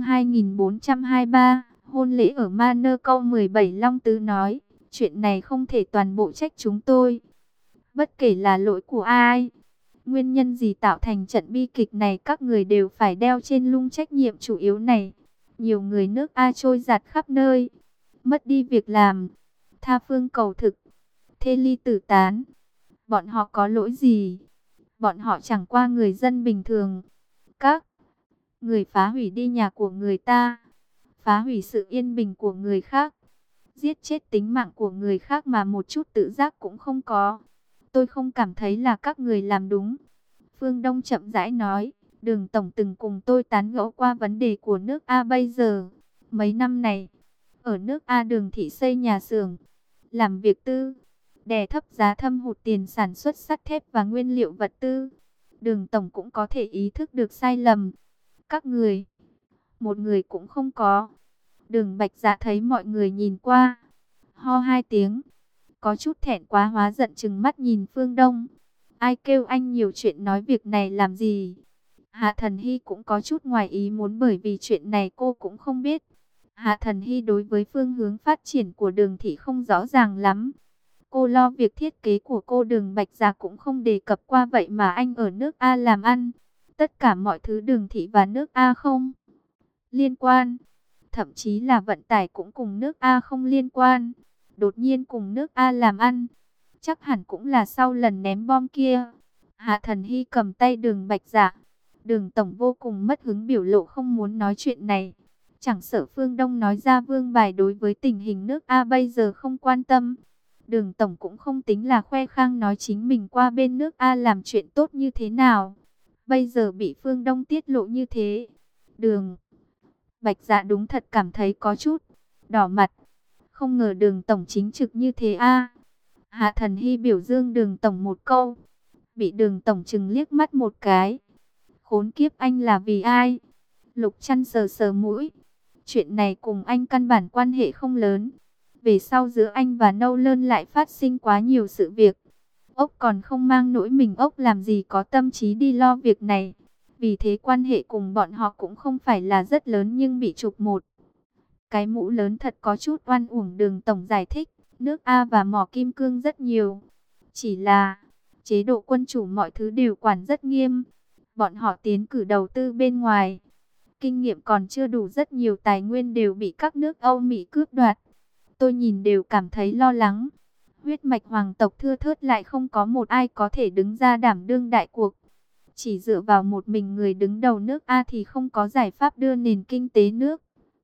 2423, hôn lễ ở Manơ câu 17. Long Tứ nói, chuyện này không thể toàn bộ trách chúng tôi. Bất kể là lỗi của ai, nguyên nhân gì tạo thành trận bi kịch này, các người đều phải đeo trên lưng trách nhiệm chủ yếu này. Nhiều người nước A trôi giạt khắp nơi, mất đi việc làm, tha phương cầu thực, thê ly tử tán. Bọn họ có lỗi gì? Bọn họ chẳng qua người dân bình thường. Các người phá hủy đi nhà của người ta, phá hủy sự yên bình của người khác, giết chết tính mạng của người khác mà một chút tự giác cũng không có. Tôi không cảm thấy là các người làm đúng. Phương Đông chậm rãi nói, Đường Tổng từng cùng tôi tán gẫu qua vấn đề của nước A bây giờ. Mấy năm này, ở nước A Đường thị xây nhà xưởng, làm việc tư, đè thấp giá, thâm hụt tiền sản xuất sắt thép và nguyên liệu vật tư. Đường Tổng cũng có thể ý thức được sai lầm. Các người, một người cũng không có. Đường Bạch Dạ thấy mọi người nhìn qua, ho hai tiếng, có chút thẹn quá hóa giận, trừng mắt nhìn Phương Đông. Ai kêu anh nhiều chuyện nói việc này làm gì? Hạ Thần Hy cũng có chút ngoài ý muốn, bởi vì chuyện này cô cũng không biết. Hạ Thần Hy đối với phương hướng phát triển của Đường thị không rõ ràng lắm. Cô lo việc thiết kế của cô, Đường Bạch Dạ cũng không đề cập qua, vậy mà anh ở nước A làm ăn. Tất cả mọi thứ Đường thị và nước A không liên quan. Thậm chí là vận tải cũng cùng nước A không liên quan. Đột nhiên cùng nước A làm ăn, chắc hẳn cũng là sau lần ném bom kia. Hạ Thần Hy cầm tay Đường Bạch Dạ. Đường Tổng vô cùng mất hứng, biểu lộ không muốn nói chuyện này. Chẳng sợ Phương Đông nói ra vương bài đối với tình hình nước A bây giờ không quan tâm. Đường Tổng cũng không tính là khoe khang nói chính mình qua bên nước A làm chuyện tốt như thế nào. Bây giờ bị Phương Đông tiết lộ như thế, Đường Bạch Dạ đúng thật cảm thấy có chút đỏ mặt. Không ngờ Đường Tổng chính trực như thế a. Hạ Thần Hy biểu dương Đường Tổng một câu, bị Đường Tổng chừng liếc mắt một cái. Khốn kiếp, anh là vì ai? Lục Trăn sờ sờ mũi. Chuyện này cùng anh căn bản quan hệ không lớn. Về sau giữa anh và Nâu Lơn lại phát sinh quá nhiều sự việc. Ốc còn không mang nỗi mình, ốc làm gì có tâm trí đi lo việc này. Vì thế quan hệ cùng bọn họ cũng không phải là rất lớn, nhưng bị chụp một cái mũ lớn thật có chút oan uổng. Đường Tổng giải thích, nước A và mỏ kim cương rất nhiều. Chỉ là chế độ quân chủ mọi thứ đều quản rất nghiêm. Bọn họ tiến cử đầu tư bên ngoài, kinh nghiệm còn chưa đủ, rất nhiều tài nguyên đều bị các nước Âu Mỹ cướp đoạt. Tôi nhìn đều cảm thấy lo lắng. Huyết mạch hoàng tộc thưa thớt, lại không có một ai có thể đứng ra đảm đương đại cuộc. Chỉ dựa vào một mình người đứng đầu nước A thì không có giải pháp đưa nền kinh tế nước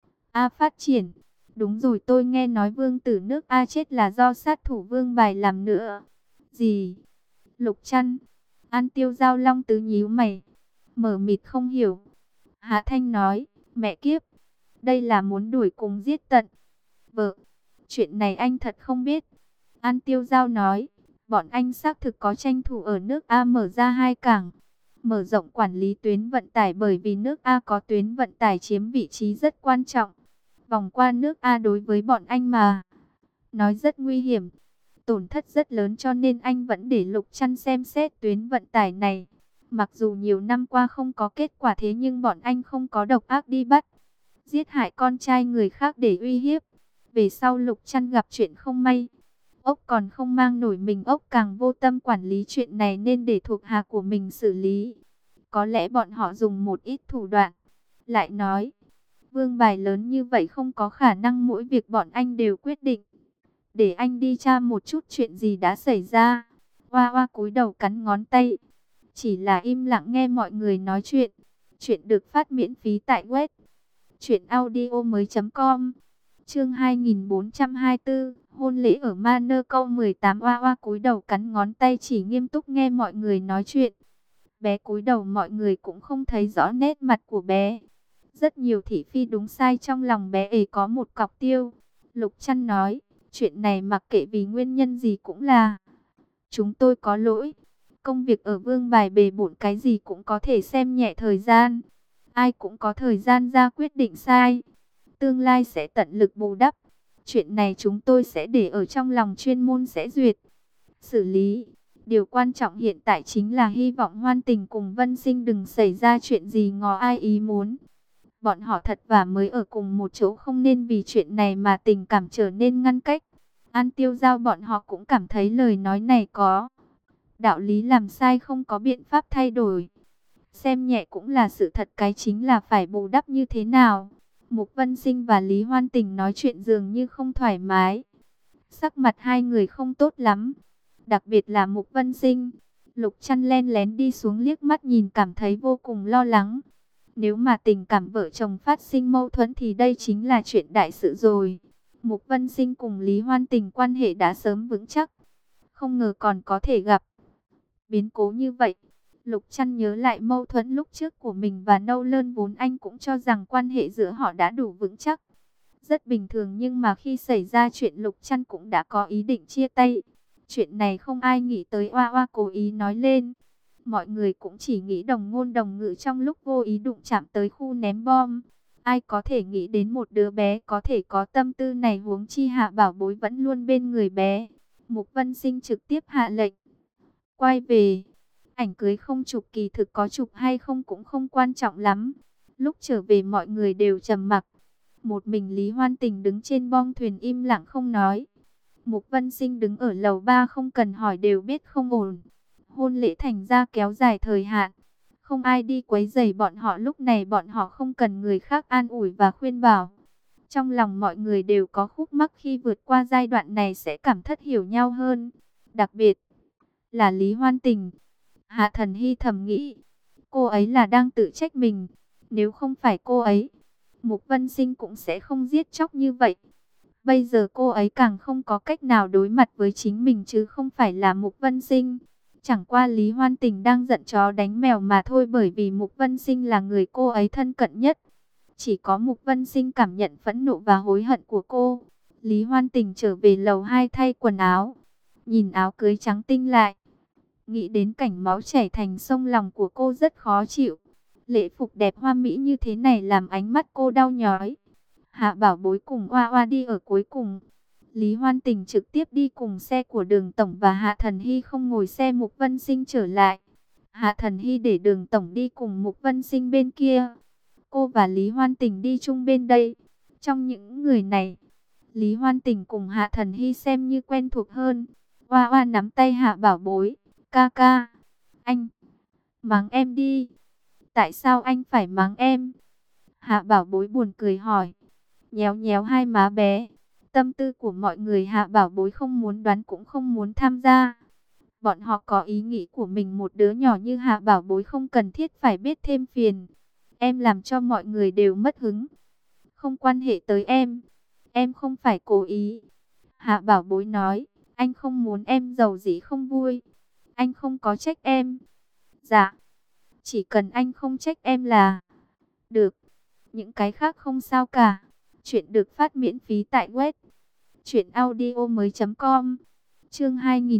A phát triển. Đúng rồi, tôi nghe nói vương tử nước A chết là do sát thủ vương bài làm nữa. Gì? Lục Trăn, An Tiêu Giao Long Tứ nhíu mày, mở mịt không hiểu. Hạ Thanh nói, mẹ kiếp, đây là muốn đuổi cùng giết tận. Vợ, chuyện này anh thật không biết. An Tiêu Giao nói, bọn anh xác thực có tranh thủ ở nước A mở ra 2 cảng, mở rộng quản lý tuyến vận tải, bởi vì nước A có tuyến vận tải chiếm vị trí rất quan trọng. Vòng qua nước A đối với bọn anh mà nói rất nguy hiểm, tổn thất rất lớn, cho nên anh vẫn để Lục Trăn xem xét tuyến vận tải này. Mặc dù nhiều năm qua không có kết quả, thế nhưng bọn anh không có độc ác đi bắt, giết hại con trai người khác để uy hiếp. Về sau Lục Trăn gặp chuyện không may, ốc còn không mang nổi mình, ốc càng vô tâm quản lý chuyện này nên để thuộc hạ của mình xử lý. Có lẽ bọn họ dùng một ít thủ đoạn. Lại nói, vương bài lớn như vậy không có khả năng mỗi việc bọn anh đều quyết định. Để anh đi tra một chút chuyện gì đã xảy ra. Hoa Hoa cúi đầu cắn ngón tay, chỉ là im lặng nghe mọi người nói chuyện. Chuyện được phát miễn phí tại web truyệnaudiomoi.com. Chương 2424, hôn lễ ở Manor câu 18. Hoa Hoa cúi đầu cắn ngón tay, chỉ nghiêm túc nghe mọi người nói chuyện. Bé cúi đầu, mọi người cũng không thấy rõ nét mặt của bé. Rất nhiều thị phi đúng sai trong lòng bé ấy có một cọc tiêu. Lục Trăn nói, chuyện này mặc kệ vì nguyên nhân gì cũng là chúng tôi có lỗi. Công việc ở vương bài bề bộn, cái gì cũng có thể xem nhẹ thời gian. Ai cũng có thời gian ra quyết định sai. Tương lai sẽ tận lực bù đắp. Chuyện này chúng tôi sẽ để ở trong lòng, chuyên môn sẽ duyệt, xử lý. Điều quan trọng hiện tại chính là hy vọng Hoan Tình cùng Vân Sinh đừng xảy ra chuyện gì ngò ai ý muốn. Bọn họ thật và mới ở cùng một chỗ, không nên vì chuyện này mà tình cảm trở nên ngăn cách. An Tiêu Giao bọn họ cũng cảm thấy lời nói này có đạo lý, làm sai không có biện pháp thay đổi. Xem nhẹ cũng là sự thật, cái chính là phải bù đắp như thế nào. Mục Vân Sinh và Lý Hoan Tình nói chuyện dường như không thoải mái. Sắc mặt hai người không tốt lắm. Đặc biệt là Mục Vân Sinh. Lục Trăn len lén đi xuống liếc mắt nhìn, cảm thấy vô cùng lo lắng. Nếu mà tình cảm vợ chồng phát sinh mâu thuẫn thì đây chính là chuyện đại sự rồi. Mục Vân Sinh cùng Lý Hoan Tình quan hệ đã sớm vững chắc, không ngờ còn có thể gặp biến cố như vậy. Lục Trăn nhớ lại mâu thuẫn lúc trước của mình và Nâu Lơn, vốn anh cũng cho rằng quan hệ giữa họ đã đủ vững chắc, rất bình thường, nhưng mà khi xảy ra chuyện Lục Trăn cũng đã có ý định chia tay. Chuyện này không ai nghĩ tới, Hoa Hoa cố ý nói lên. Mọi người cũng chỉ nghĩ đồng ngôn đồng ngữ trong lúc vô ý đụng chạm tới khu ném bom. Ai có thể nghĩ đến một đứa bé có thể có tâm tư này, huống chi Hạ Bảo Bối vẫn luôn bên người bé. Mục Vân Sinh trực tiếp hạ lệnh quay về. Ảnh cưới không chụp, kỳ thực có chụp hay không cũng không quan trọng lắm. Lúc trở về mọi người đều trầm mặc. Một mình Lý Hoan Tình đứng trên bong thuyền im lặng không nói. Mục Vân Sinh đứng ở lầu 3 không cần hỏi đều biết không ổn. Hôn lễ thành ra kéo dài thời hạn, không ai đi quấy rầy bọn họ, lúc này bọn họ không cần người khác an ủi và khuyên bảo. Trong lòng mọi người đều có khúc mắc, khi vượt qua giai đoạn này sẽ cảm thất hiểu nhau hơn. Đặc biệt là Lý Hoan Tình. Hạ Thần Hy thầm nghĩ, cô ấy là đang tự trách mình. Nếu không phải cô ấy, Mục Vân Sinh cũng sẽ không giết chóc như vậy. Bây giờ cô ấy càng không có cách nào đối mặt với chính mình, chứ không phải là Mục Vân Sinh. Chẳng qua Lý Hoan Tình đang giận chó đánh mèo mà thôi, bởi vì Mục Vân Sinh là người cô ấy thân cận nhất. Chỉ có Mục Vân Sinh cảm nhận phẫn nộ và hối hận của cô. Lý Hoan Tình trở về lầu 2 thay quần áo, nhìn áo cưới trắng tinh lại, nghĩ đến cảnh máu chảy thành sông, lòng của cô rất khó chịu. Lễ phục đẹp hoa mỹ như thế này làm ánh mắt cô đau nhói. Hạ Bảo Bối cùng Hoa Hoa đi ở cuối cùng. Lý Hoan Tình trực tiếp đi cùng xe của Đường Tổng và Hạ Thần Hy không ngồi xe Mục Vân Sinh trở lại. Hạ Thần Hy để Đường Tổng đi cùng Mục Vân Sinh bên kia. Cô và Lý Hoan Tình đi chung bên đây. Trong những người này, Lý Hoan Tình cùng Hạ Thần Hy xem như quen thuộc hơn. Hoa Hoa nắm tay Hạ Bảo Bối. Ca ca, anh mắng em đi. Tại sao anh phải mắng em? Hạ Bảo Bối buồn cười hỏi, nhéo nhéo hai má bé. Tâm tư của mọi người Hạ Bảo Bối không muốn đoán cũng không muốn tham gia. Bọn họ có ý nghĩ của mình, một đứa nhỏ như Hạ Bảo Bối không cần thiết phải biết thêm phiền. Em làm cho mọi người đều mất hứng. Không quan hệ tới em không phải cố ý. Hạ Bảo Bối nói, anh không muốn em giàu dĩ không vui. Anh không có trách em. Dạ, chỉ cần anh không trách em là được. Những cái khác không sao cả. Chuyện được phát miễn phí tại web truyệnaudiomoi.com. Chương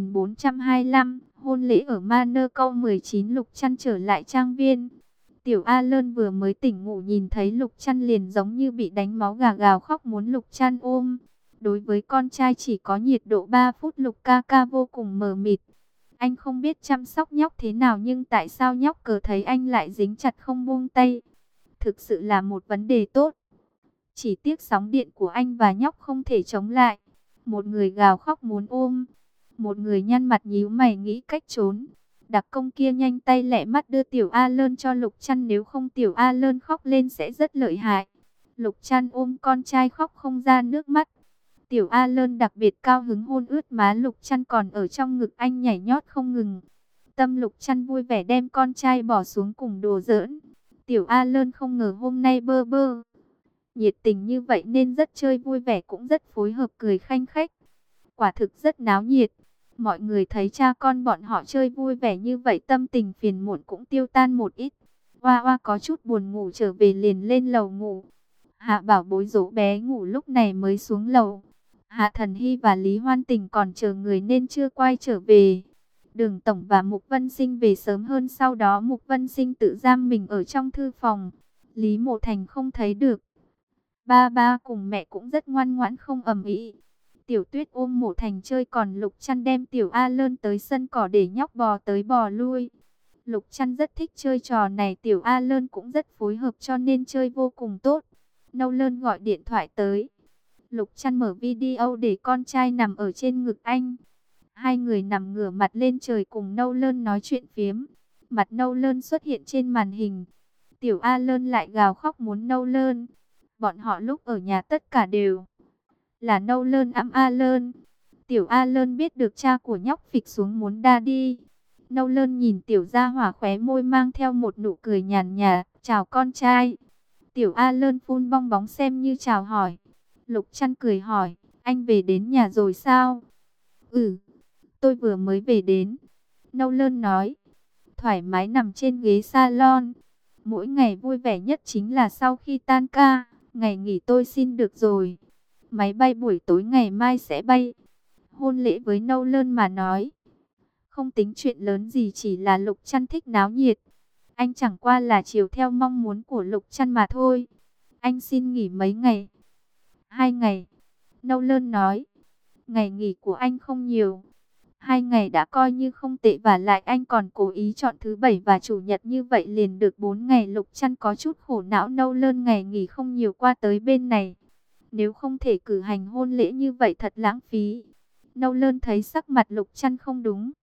2425, hôn lễ ở Manor câu 19. Lục Trăn trở lại trang viên. Tiểu A Lơn vừa mới tỉnh ngủ nhìn thấy Lục Trăn liền giống như bị đánh máu gà gào khóc muốn Lục Trăn ôm. Đối với con trai chỉ có nhiệt độ 3 phút Lục ca ca vô cùng mờ mịt. Anh không biết chăm sóc nhóc thế nào nhưng tại sao nhóc cờ thấy anh lại dính chặt không buông tay. Thực sự là một vấn đề tốt. Chỉ tiếc sóng điện của anh và nhóc không thể chống lại. Một người gào khóc muốn ôm, một người nhăn mặt nhíu mày nghĩ cách trốn. Đặc công kia nhanh tay lẹ mắt đưa Tiểu A Lơn cho Lục Trăn, nếu không Tiểu A Lơn khóc lên sẽ rất lợi hại. Lục Trăn ôm con trai khóc không ra nước mắt. Tiểu A Lơn đặc biệt cao hứng hôn ướt má Lục Trăn, còn ở trong ngực anh nhảy nhót không ngừng. Tâm Lục Trăn vui vẻ đem con trai bỏ xuống cùng đùa giỡn. Tiểu A Lơn không ngờ hôm nay bơ bơ nhiệt tình như vậy nên rất chơi vui vẻ, cũng rất phối hợp cười khanh khách. Quả thực rất náo nhiệt. Mọi người thấy cha con bọn họ chơi vui vẻ như vậy tâm tình phiền muộn cũng tiêu tan một ít. Hoa Hoa có chút buồn ngủ trở về liền lên lầu ngủ. Hạ Bảo Bối dỗ bé ngủ lúc này mới xuống lầu. Hạ Thần Hy và Lý Hoan Tình còn chờ người nên chưa quay trở về. Đường Tổng và Mục Vân Sinh về sớm hơn, sau đó Mục Vân Sinh tự giam mình ở trong thư phòng. Lý Mộ Thành không thấy được. Ba ba cùng mẹ cũng rất ngoan ngoãn không ầm ĩ. Tiểu Tuyết ôm Mộ Thành chơi, còn Lục Trăn đem Tiểu A Lơn tới sân cỏ để nhóc bò tới bò lui. Lục Trăn rất thích chơi trò này, Tiểu A Lơn cũng rất phối hợp cho nên chơi vô cùng tốt. Nâu Lơn gọi điện thoại tới. Lục Trăn mở video để con trai nằm ở trên ngực anh. Hai người nằm ngửa mặt lên trời cùng Nâu Lơn nói chuyện phiếm. Mặt Nâu Lơn xuất hiện trên màn hình. Tiểu A Lơn lại gào khóc muốn Nâu Lơn. Bọn họ lúc ở nhà tất cả đều là Nâu Lơn ẵm A Lơn. Tiểu A Lơn biết được cha của nhóc phịch xuống muốn đa đi. Nâu Lơn nhìn Tiểu Gia Hỏa khóe môi mang theo một nụ cười nhàn nhạt, chào con trai. Tiểu A Lơn phun bong bóng xem như chào hỏi. Lục Trăn cười hỏi, anh về đến nhà rồi sao? Ừ, tôi vừa mới về đến. Nâu Lơn nói, thoải mái nằm trên ghế salon. Mỗi ngày vui vẻ nhất chính là sau khi tan ca, ngày nghỉ tôi xin được rồi. Máy bay buổi tối ngày mai sẽ bay. Hôn lễ với Nâu Lơn mà nói, không tính chuyện lớn gì, chỉ là Lục Trăn thích náo nhiệt. Anh chẳng qua là chiều theo mong muốn của Lục Trăn mà thôi. Anh xin nghỉ mấy ngày? 2 ngày. Nâu Lơn nói, ngày nghỉ của anh không nhiều. 2 ngày đã coi như không tệ, và lại anh còn cố ý chọn thứ Bảy và Chủ nhật, như vậy liền được 4 ngày. Lục Trăn có chút khổ não, Nâu Lơn ngày nghỉ không nhiều, qua tới bên này. Nếu không thể cử hành hôn lễ như vậy thật lãng phí. Nâu Lơn thấy sắc mặt Lục Trăn không đúng.